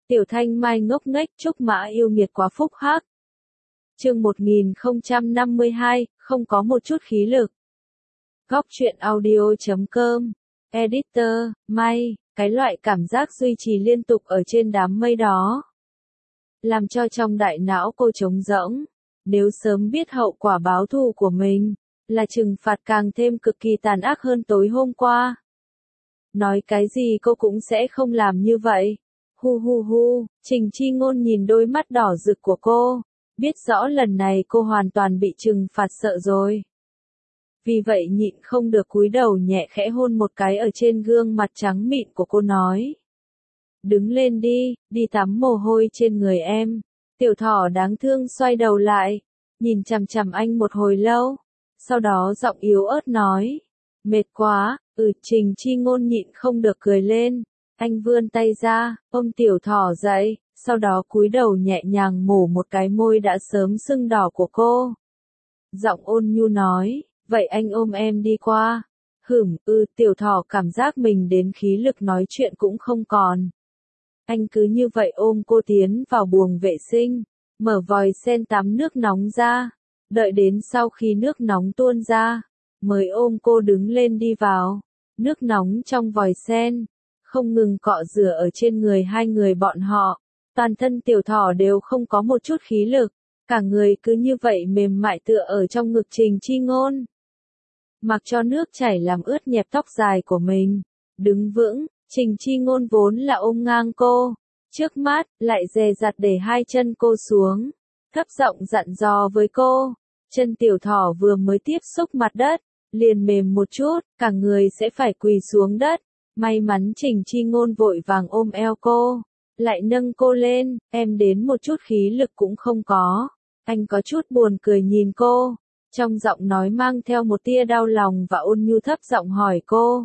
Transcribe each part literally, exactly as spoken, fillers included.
Tiểu Thanh Mai ngốc nghếch, Trúc Mã yêu nghiệt quá phúc hắc. Chương một nghìn không trăm năm mươi hai, không có một chút khí lực. Góc truyện audio chấm com. Editor, May, cái loại cảm giác duy trì liên tục ở trên đám mây đó. Làm cho trong đại não cô trống rỗng. Nếu sớm biết hậu quả báo thù của mình, là trừng phạt càng thêm cực kỳ tàn ác hơn tối hôm qua. Nói cái gì cô cũng sẽ không làm như vậy. Hu hu hu, Trình Chi Ngôn nhìn đôi mắt đỏ rực của cô, biết rõ lần này cô hoàn toàn bị trừng phạt sợ rồi. Vì vậy nhịn không được cúi đầu nhẹ khẽ hôn một cái ở trên gương mặt trắng mịn của cô nói. Đứng lên đi, đi tắm mồ hôi trên người em. Tiểu Thỏ đáng thương xoay đầu lại, nhìn chằm chằm anh một hồi lâu, sau đó giọng yếu ớt nói. Mệt quá, ừ. Trình Chi Ngôn nhịn không được cười lên. Anh vươn tay ra, ôm Tiểu Thỏ dậy, sau đó cúi đầu nhẹ nhàng mổ một cái môi đã sớm sưng đỏ của cô. Giọng ôn nhu nói, vậy anh ôm em đi qua. Hửm, ư. Tiểu Thỏ cảm giác mình đến khí lực nói chuyện cũng không còn. Anh cứ như vậy ôm cô tiến vào buồng vệ sinh, mở vòi sen tắm nước nóng ra, đợi đến sau khi nước nóng tuôn ra, mới ôm cô đứng lên đi vào. Nước nóng trong vòi sen không ngừng cọ rửa ở trên người hai người bọn họ, toàn thân Tiểu Thỏ đều không có một chút khí lực, cả người cứ như vậy mềm mại tựa ở trong ngực Trình Chi Ngôn. Mặc cho nước chảy làm ướt nhẹp tóc dài của mình, đứng vững, Trình Chi Ngôn vốn là ôm ngang cô, trước mắt lại dè dặt để hai chân cô xuống, thấp giọng dặn dò với cô. Chân Tiểu Thỏ vừa mới tiếp xúc mặt đất, liền mềm một chút, cả người sẽ phải quỳ xuống đất. May mắn Trình Chi Ngôn vội vàng ôm eo cô, lại nâng cô lên, em đến một chút khí lực cũng không có. Anh có chút buồn cười nhìn cô, trong giọng nói mang theo một tia đau lòng và ôn nhu thấp giọng hỏi cô.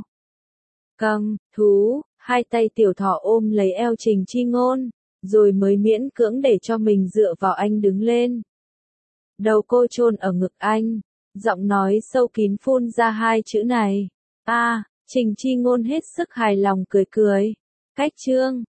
Câm, thú, hai tay Tiểu Thỏ ôm lấy eo Trình Chi Ngôn, rồi mới miễn cưỡng để cho mình dựa vào anh đứng lên. Đầu cô chôn ở ngực anh, giọng nói sâu kín phun ra hai chữ này. A. À, Trình Chi Ngôn hết sức hài lòng cười cười. Cách chương,